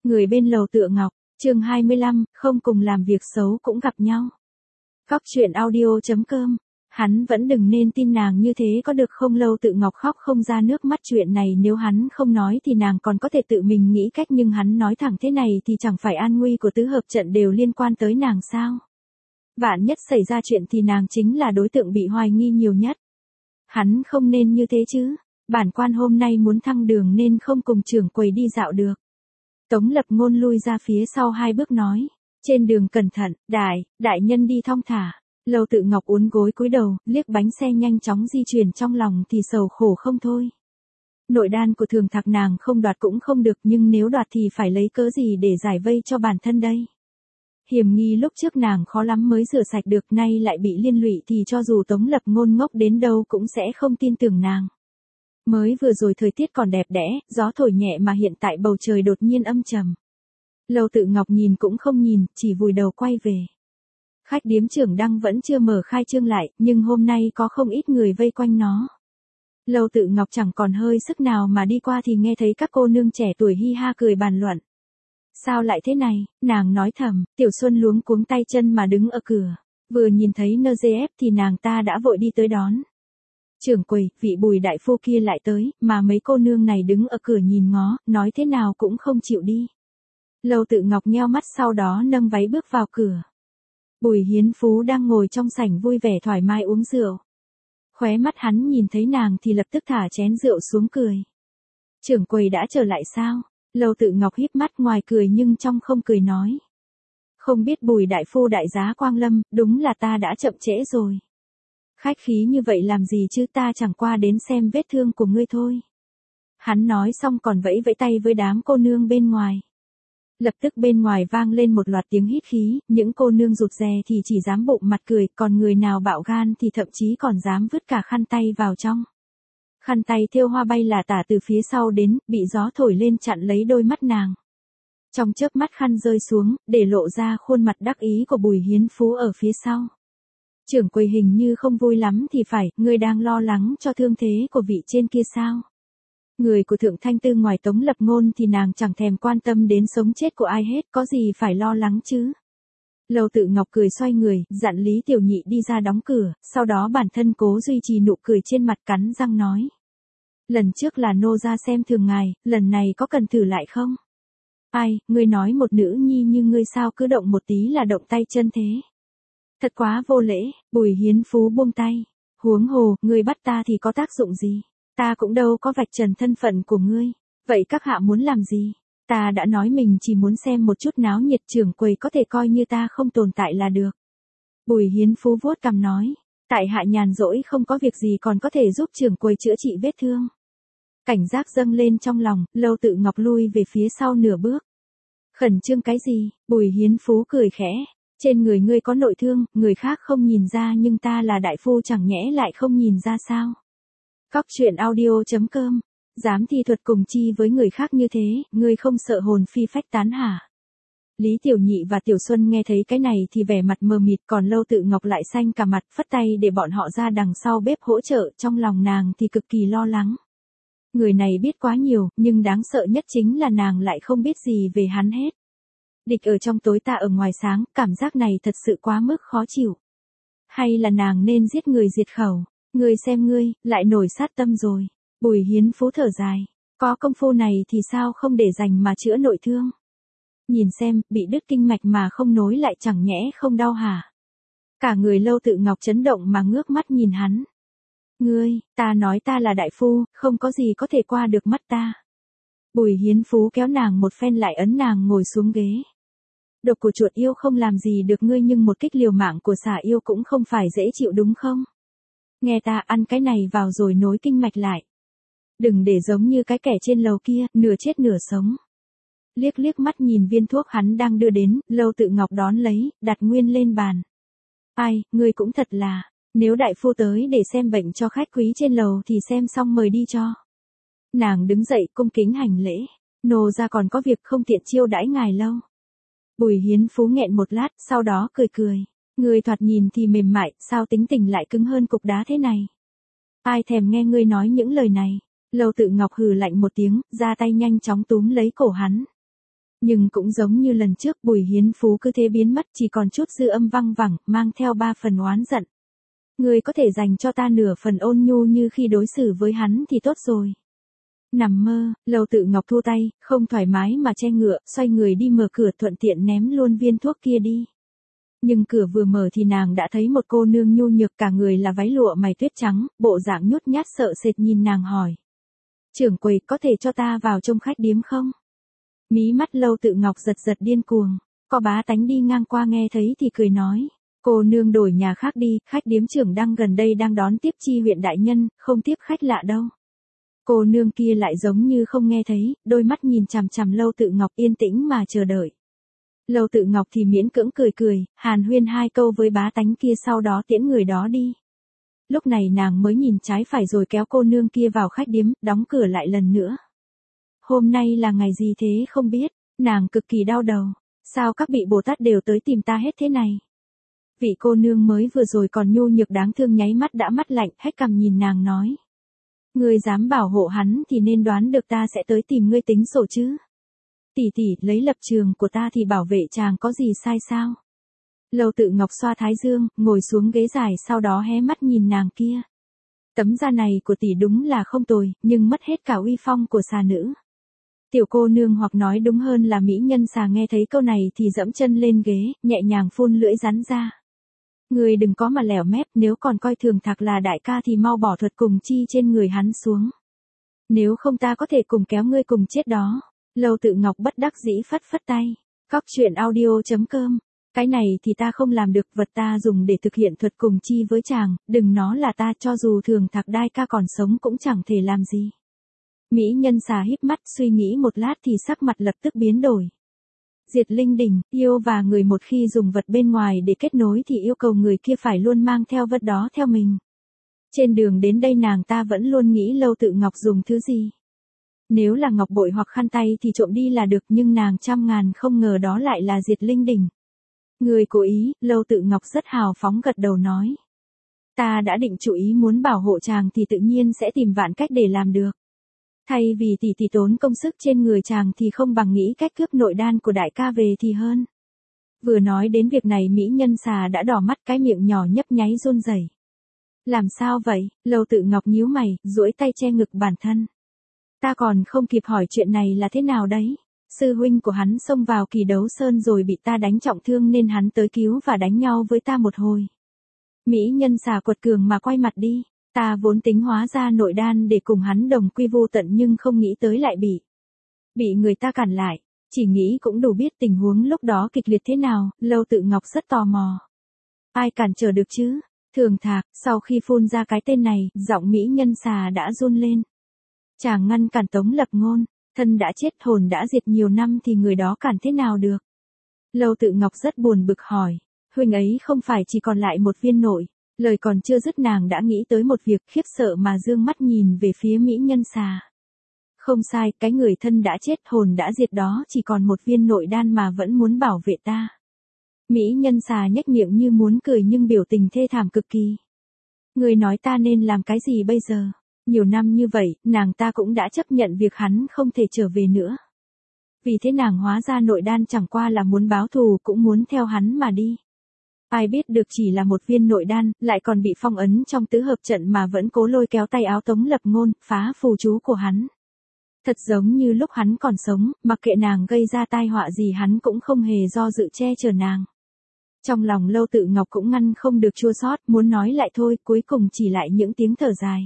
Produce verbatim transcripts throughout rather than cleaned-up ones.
Người bên lầu Tựa Ngọc, chương hai mươi lăm, không cùng làm việc xấu cũng gặp nhau. Góc truyện audio chấm com. Hắn vẫn đừng nên tin nàng như thế có được không? Lâu Tự Ngọc khóc không ra nước mắt. Chuyện này nếu hắn không nói thì nàng còn có thể tự mình nghĩ cách, nhưng hắn nói thẳng thế này thì chẳng phải an nguy của tứ hợp trận đều liên quan tới nàng sao? Vạn nhất xảy ra chuyện thì nàng chính là đối tượng bị hoài nghi nhiều nhất. Hắn không nên như thế chứ. Bản quan hôm nay muốn thăng đường nên không cùng trưởng quầy đi dạo được. Tống Lập Ngôn lui ra phía sau hai bước nói. Trên đường cẩn thận, đại, đại nhân đi thong thả. Lâu Tự Ngọc uốn gối cúi đầu, liếc bánh xe nhanh chóng di chuyển, trong lòng thì sầu khổ không thôi. Nội đan của Thường Thạc nàng không đoạt cũng không được, nhưng nếu đoạt thì phải lấy cớ gì để giải vây cho bản thân đây? Hiểm nghi lúc trước nàng khó lắm mới rửa sạch được, nay lại bị liên lụy thì cho dù Tống Lập Ngôn ngốc đến đâu cũng sẽ không tin tưởng nàng. Mới vừa rồi thời tiết còn đẹp đẽ, gió thổi nhẹ mà hiện tại bầu trời đột nhiên âm trầm. Lâu Tự Ngọc nhìn cũng không nhìn, chỉ vùi đầu quay về. Khách điếm Trưởng Đăng vẫn chưa mở khai trương lại, nhưng hôm nay có không ít người vây quanh nó. Lâu Tự Ngọc chẳng còn hơi sức nào mà đi qua thì nghe thấy các cô nương trẻ tuổi hi ha cười bàn luận. Sao lại thế này, nàng nói thầm. Tiểu Xuân luống cuống tay chân mà đứng ở cửa. Vừa nhìn thấy en giê ép thì nàng ta đã vội đi tới đón. Trưởng quầy, vị Bùi đại phu kia lại tới, mà mấy cô nương này đứng ở cửa nhìn ngó, nói thế nào cũng không chịu đi. Lâu Tự Ngọc nheo mắt, sau đó nâng váy bước vào cửa. Bùi Hiến Phú đang ngồi trong sảnh vui vẻ thoải mái uống rượu. Khóe mắt hắn nhìn thấy nàng thì lập tức thả chén rượu xuống cười. Trưởng quầy đã trở lại sao? Lâu Tự Ngọc híp mắt, ngoài cười nhưng trong không cười nói. Không biết Bùi đại phu đại giá Quang Lâm, đúng là ta đã chậm trễ rồi. Khách khí như vậy làm gì chứ, ta chẳng qua đến xem vết thương của ngươi thôi. Hắn nói xong còn vẫy vẫy tay với đám cô nương bên ngoài. Lập tức bên ngoài vang lên một loạt tiếng hít khí, những cô nương rụt rè thì chỉ dám bụng mặt cười, còn người nào bạo gan thì thậm chí còn dám vứt cả khăn tay vào trong. Khăn tay thêu hoa bay lả tả từ phía sau đến, bị gió thổi lên chặn lấy đôi mắt nàng. Trong chớp mắt khăn rơi xuống, để lộ ra khuôn mặt đắc ý của Bùi Hiến Phú ở phía sau. Trưởng quầy hình như không vui lắm thì phải, ngươi đang lo lắng cho thương thế của vị trên kia sao? Người của Thượng Thanh Tư ngoài Tống Lập Ngôn thì nàng chẳng thèm quan tâm đến sống chết của ai hết, có gì phải lo lắng chứ? Lâu Tự Ngọc cười xoay người, dặn Lý Tiểu Nhị đi ra đóng cửa, sau đó bản thân cố duy trì nụ cười trên mặt, cắn răng nói. Lần trước là nô ra xem thường ngài, lần này có cần thử lại không? Ai, ngươi nói một nữ nhi như ngươi sao cứ động một tí là động tay chân thế? Thật quá vô lễ. Bùi Hiến Phú buông tay. Huống hồ, ngươi bắt ta thì có tác dụng gì? Ta cũng đâu có vạch trần thân phận của ngươi. Vậy các hạ muốn làm gì? Ta đã nói mình chỉ muốn xem một chút náo nhiệt, trưởng quầy có thể coi như ta không tồn tại là được. Bùi Hiến Phú vuốt cằm nói. Tại hạ nhàn rỗi không có việc gì còn có thể giúp trưởng quầy chữa trị vết thương. Cảnh giác dâng lên trong lòng, Lâu Tự Ngọc lui về phía sau nửa bước. Khẩn trương cái gì? Bùi Hiến Phú cười khẽ. Trên người ngươi có nội thương, người khác không nhìn ra nhưng ta là đại phu chẳng nhẽ lại không nhìn ra sao? Góc truyện audio chấm com. Dám thi thuật cùng chi với người khác như thế, ngươi không sợ hồn phi phách tán hả? Lý Tiểu Nhị và Tiểu Xuân nghe thấy cái này thì vẻ mặt mờ mịt, còn Lâu Tự Ngọc lại xanh cả mặt, phất tay để bọn họ ra đằng sau bếp hỗ trợ, trong lòng nàng thì cực kỳ lo lắng. Người này biết quá nhiều, nhưng đáng sợ nhất chính là nàng lại không biết gì về hắn hết. Địch ở trong tối ta ở ngoài sáng, cảm giác này thật sự quá mức khó chịu. Hay là nàng nên giết người diệt khẩu? Ngươi xem ngươi, lại nổi sát tâm rồi. Bùi Hiến Phú thở dài. Có công phu này thì sao không để dành mà chữa nội thương? Nhìn xem, bị đứt kinh mạch mà không nối lại chẳng nhẽ không đau hả? Cả người Lâu Tự Ngọc chấn động mà ngước mắt nhìn hắn. Ngươi, ta nói ta là đại phu, không có gì có thể qua được mắt ta. Bùi Hiến Phú kéo nàng một phen lại ấn nàng ngồi xuống ghế. Độc của chuột yêu không làm gì được ngươi, nhưng một kích liều mạng của xà yêu cũng không phải dễ chịu đúng không? Nghe ta, ăn cái này vào rồi nối kinh mạch lại. Đừng để giống như cái kẻ trên lầu kia, nửa chết nửa sống. Liếc liếc mắt nhìn viên thuốc hắn đang đưa đến, Lâu Tự Ngọc đón lấy, đặt nguyên lên bàn. Ai, ngươi cũng thật là, nếu đại phu tới để xem bệnh cho khách quý trên lầu thì xem xong mời đi cho. Nàng đứng dậy cung kính hành lễ. Nô ra còn có việc không tiện chiêu đãi ngài lâu. Bùi Hiến Phú nghẹn một lát, sau đó cười cười. Ngươi thoạt nhìn thì mềm mại, sao tính tình lại cứng hơn cục đá thế này? Ai thèm nghe ngươi nói những lời này? Lâu Tự Ngọc hừ lạnh một tiếng, ra tay nhanh chóng túm lấy cổ hắn. Nhưng cũng giống như lần trước, Bùi Hiến Phú cứ thế biến mất, chỉ còn chút dư âm văng vẳng, mang theo ba phần oán giận. Ngươi có thể dành cho ta nửa phần ôn nhu như khi đối xử với hắn thì tốt rồi. Nằm mơ, Lâu Tự Ngọc thu tay, không thoải mái mà che ngựa, xoay người đi mở cửa, thuận tiện ném luôn viên thuốc kia đi. Nhưng cửa vừa mở thì nàng đã thấy một cô nương nhu nhược, cả người là váy lụa mày tuyết trắng, bộ dạng nhút nhát sợ sệt nhìn nàng hỏi. Trưởng quầy, có thể cho ta vào trông khách điếm không? Mí mắt Lâu Tự Ngọc giật giật điên cuồng, có bá tánh đi ngang qua nghe thấy thì cười nói. Cô nương đổi nhà khác đi, khách điếm trưởng đang gần đây đang đón tiếp chi huyện đại nhân, không tiếp khách lạ đâu. Cô nương kia lại giống như không nghe thấy, đôi mắt nhìn chằm chằm Lâu Tự Ngọc yên tĩnh mà chờ đợi. Lâu Tự Ngọc thì miễn cưỡng cười cười, hàn huyên hai câu với bá tánh kia sau đó tiễn người đó đi. Lúc này nàng mới nhìn trái phải rồi kéo cô nương kia vào khách điếm, đóng cửa lại lần nữa. Hôm nay là ngày gì thế không biết, nàng cực kỳ đau đầu, sao các vị Bồ Tát đều tới tìm ta hết thế này. Vị cô nương mới vừa rồi còn nhu nhược đáng thương nháy mắt đã mắt lạnh, hét cằm nhìn nàng nói. Ngươi dám bảo hộ hắn thì nên đoán được ta sẽ tới tìm ngươi tính sổ chứ. Tỷ tỷ, lấy lập trường của ta thì bảo vệ chàng có gì sai sao? Lâu Tự Ngọc xoa thái dương, ngồi xuống ghế dài sau đó hé mắt nhìn nàng kia. Tấm da này của tỷ đúng là không tồi, nhưng mất hết cả uy phong của xà nữ. Tiểu cô nương, hoặc nói đúng hơn là mỹ nhân xà, nghe thấy câu này thì dẫm chân lên ghế, nhẹ nhàng phun lưỡi rắn ra. Ngươi đừng có mà lẻo mép, nếu còn coi thường Thạc là đại ca thì mau bỏ thuật cùng chi trên người hắn xuống. Nếu không ta có thể cùng kéo ngươi cùng chết đó. Lâu Tự Ngọc bất đắc dĩ phất phất tay. Cóc truyện audio chấm com. Cái này thì ta không làm được, vật ta dùng để thực hiện thuật cùng chi với chàng, đừng nó là ta, cho dù thường Thạc đại ca còn sống cũng chẳng thể làm gì. Mỹ nhân xà híp mắt suy nghĩ một lát thì sắc mặt lập tức biến đổi. Diệt linh đỉnh, yêu và người một khi dùng vật bên ngoài để kết nối thì yêu cầu người kia phải luôn mang theo vật đó theo mình. Trên đường đến đây nàng ta vẫn luôn nghĩ Lâu Tự Ngọc dùng thứ gì. Nếu là ngọc bội hoặc khăn tay thì trộm đi là được, nhưng nàng trăm ngàn không ngờ đó lại là diệt linh đỉnh. Người cố ý, Lâu Tự Ngọc rất hào phóng gật đầu nói. Ta đã định chủ ý muốn bảo hộ chàng thì tự nhiên sẽ tìm vạn cách để làm được. Thay vì tỷ tỷ tốn công sức trên người chàng thì không bằng nghĩ cách cướp nội đan của đại ca về thì hơn. Vừa nói đến việc này mỹ nhân xà đã đỏ mắt, cái miệng nhỏ nhấp nháy run rẩy. Làm sao vậy? Lâu Tự Ngọc nhíu mày, duỗi tay che ngực bản thân. Ta còn không kịp hỏi chuyện này là thế nào đấy. Sư huynh của hắn xông vào Kỳ Đấu Sơn rồi bị ta đánh trọng thương nên hắn tới cứu và đánh nhau với ta một hồi. Mỹ nhân xà quật cường mà quay mặt đi. Ta vốn tính hóa ra nội đan để cùng hắn đồng quy vô tận nhưng không nghĩ tới lại bị. Bị người ta cản lại, chỉ nghĩ cũng đủ biết tình huống lúc đó kịch liệt thế nào, Lâu Tự Ngọc rất tò mò. Ai cản trở được chứ? Thường Thạc, sau khi phun ra cái tên này, giọng mỹ nhân xà đã run lên. Chàng ngăn cản Tống Lập Ngôn, thân đã chết hồn đã diệt nhiều năm thì người đó cản thế nào được? Lâu Tự Ngọc rất buồn bực hỏi, huynh ấy không phải chỉ còn lại một viên nội. Lời còn chưa dứt nàng đã nghĩ tới một việc, khiếp sợ mà dương mắt nhìn về phía mỹ nhân xà. Không sai, cái người thân đã chết hồn đã diệt đó chỉ còn một viên nội đan mà vẫn muốn bảo vệ ta. Mỹ nhân xà nhếch miệng như muốn cười nhưng biểu tình thê thảm cực kỳ. Người nói ta nên làm cái gì bây giờ? Nhiều năm như vậy, nàng ta cũng đã chấp nhận việc hắn không thể trở về nữa. Vì thế nàng hóa ra nội đan chẳng qua là muốn báo thù, cũng muốn theo hắn mà đi. Ai biết được chỉ là một viên nội đan, lại còn bị phong ấn trong tứ hợp trận mà vẫn cố lôi kéo tay áo Tống Lập Ngôn, phá phù chú của hắn. Thật giống như lúc hắn còn sống, mặc kệ nàng gây ra tai họa gì hắn cũng không hề do dự che chở nàng. Trong lòng Lâu Tự Ngọc cũng ngăn không được chua xót, muốn nói lại thôi, cuối cùng chỉ lại những tiếng thở dài.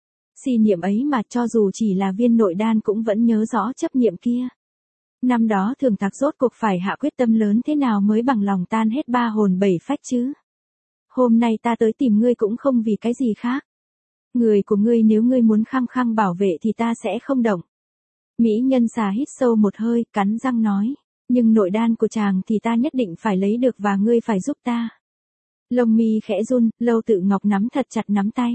Si niệm ấy mà, cho dù chỉ là viên nội đan cũng vẫn nhớ rõ chấp niệm kia. Năm đó Thường Thạc rốt cuộc phải hạ quyết tâm lớn thế nào mới bằng lòng tan hết ba hồn bảy phách chứ. Hôm nay ta tới tìm ngươi cũng không vì cái gì khác. Người của ngươi nếu ngươi muốn khăng khăng bảo vệ thì ta sẽ không động. Mỹ nhân xà hít sâu một hơi, cắn răng nói. Nhưng nội đan của chàng thì ta nhất định phải lấy được và ngươi phải giúp ta. Lông mi khẽ run, Lâu Tự Ngọc nắm thật chặt nắm tay.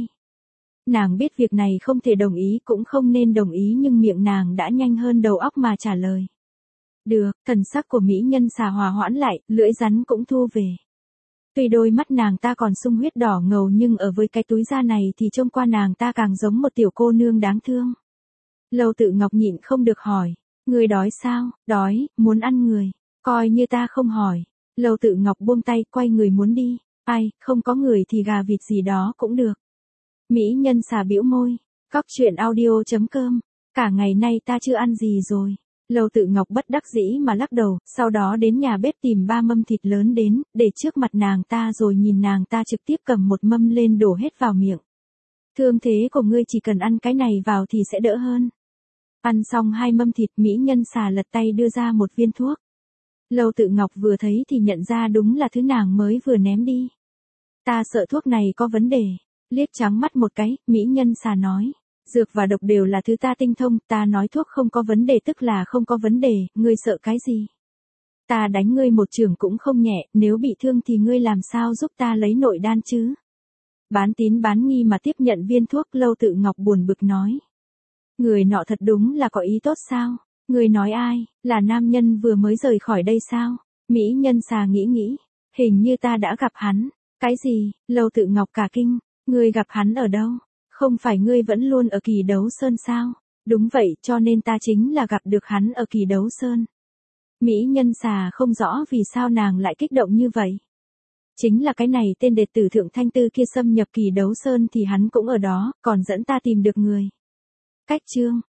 Nàng biết việc này không thể đồng ý cũng không nên đồng ý nhưng miệng nàng đã nhanh hơn đầu óc mà trả lời. Được, thần sắc của mỹ nhân xà hòa hoãn lại, lưỡi rắn cũng thu về. Tuy đôi mắt nàng ta còn sung huyết đỏ ngầu nhưng ở với cái túi da này thì trông qua nàng ta càng giống một tiểu cô nương đáng thương. Lâu Tự Ngọc nhịn không được hỏi, Ngươi đói sao? Đói, muốn ăn người. Coi như ta không hỏi. Lâu Tự Ngọc buông tay quay người muốn đi. Ai, không có người thì gà vịt gì đó cũng được. Mỹ nhân xà bĩu môi. Cóc truyện audio.com. Cả ngày nay ta chưa ăn gì rồi. Lâu Tự Ngọc bất đắc dĩ mà lắc đầu, sau đó đến nhà bếp tìm ba mâm thịt lớn đến, để trước mặt nàng ta rồi nhìn nàng ta trực tiếp cầm một mâm lên đổ hết vào miệng. Thương thế của ngươi chỉ cần ăn cái này vào thì sẽ đỡ hơn. Ăn xong hai mâm thịt, mỹ nhân xà lật tay đưa ra một viên thuốc. Lâu Tự Ngọc vừa thấy thì nhận ra đúng là thứ nàng mới vừa ném đi. Ta sợ thuốc này có vấn đề. Liếc trắng mắt một cái, mỹ nhân xà nói. Dược và độc đều là thứ ta tinh thông, ta nói thuốc không có vấn đề tức là không có vấn đề, ngươi sợ cái gì? Ta đánh ngươi một chưởng cũng không nhẹ, nếu bị thương thì ngươi làm sao giúp ta lấy nội đan chứ? Bán tín bán nghi mà tiếp nhận viên thuốc, Lâu Tự Ngọc buồn bực nói. Người nọ thật đúng là có ý tốt sao? Người nói ai, là nam nhân vừa mới rời khỏi đây sao? Mỹ nhân xà nghĩ nghĩ, hình như ta đã gặp hắn. Cái gì? Lâu Tự Ngọc cả kinh, ngươi gặp hắn ở đâu? Không phải ngươi vẫn luôn ở Kỳ Đấu Sơn sao? Đúng vậy, cho nên ta chính là gặp được hắn ở Kỳ Đấu Sơn. Mỹ nhân xà không rõ vì sao nàng lại kích động như vậy. Chính là cái này tên đệ tử Thượng Thanh Tư kia xâm nhập Kỳ Đấu Sơn thì hắn cũng ở đó, còn dẫn ta tìm được người. Cách chương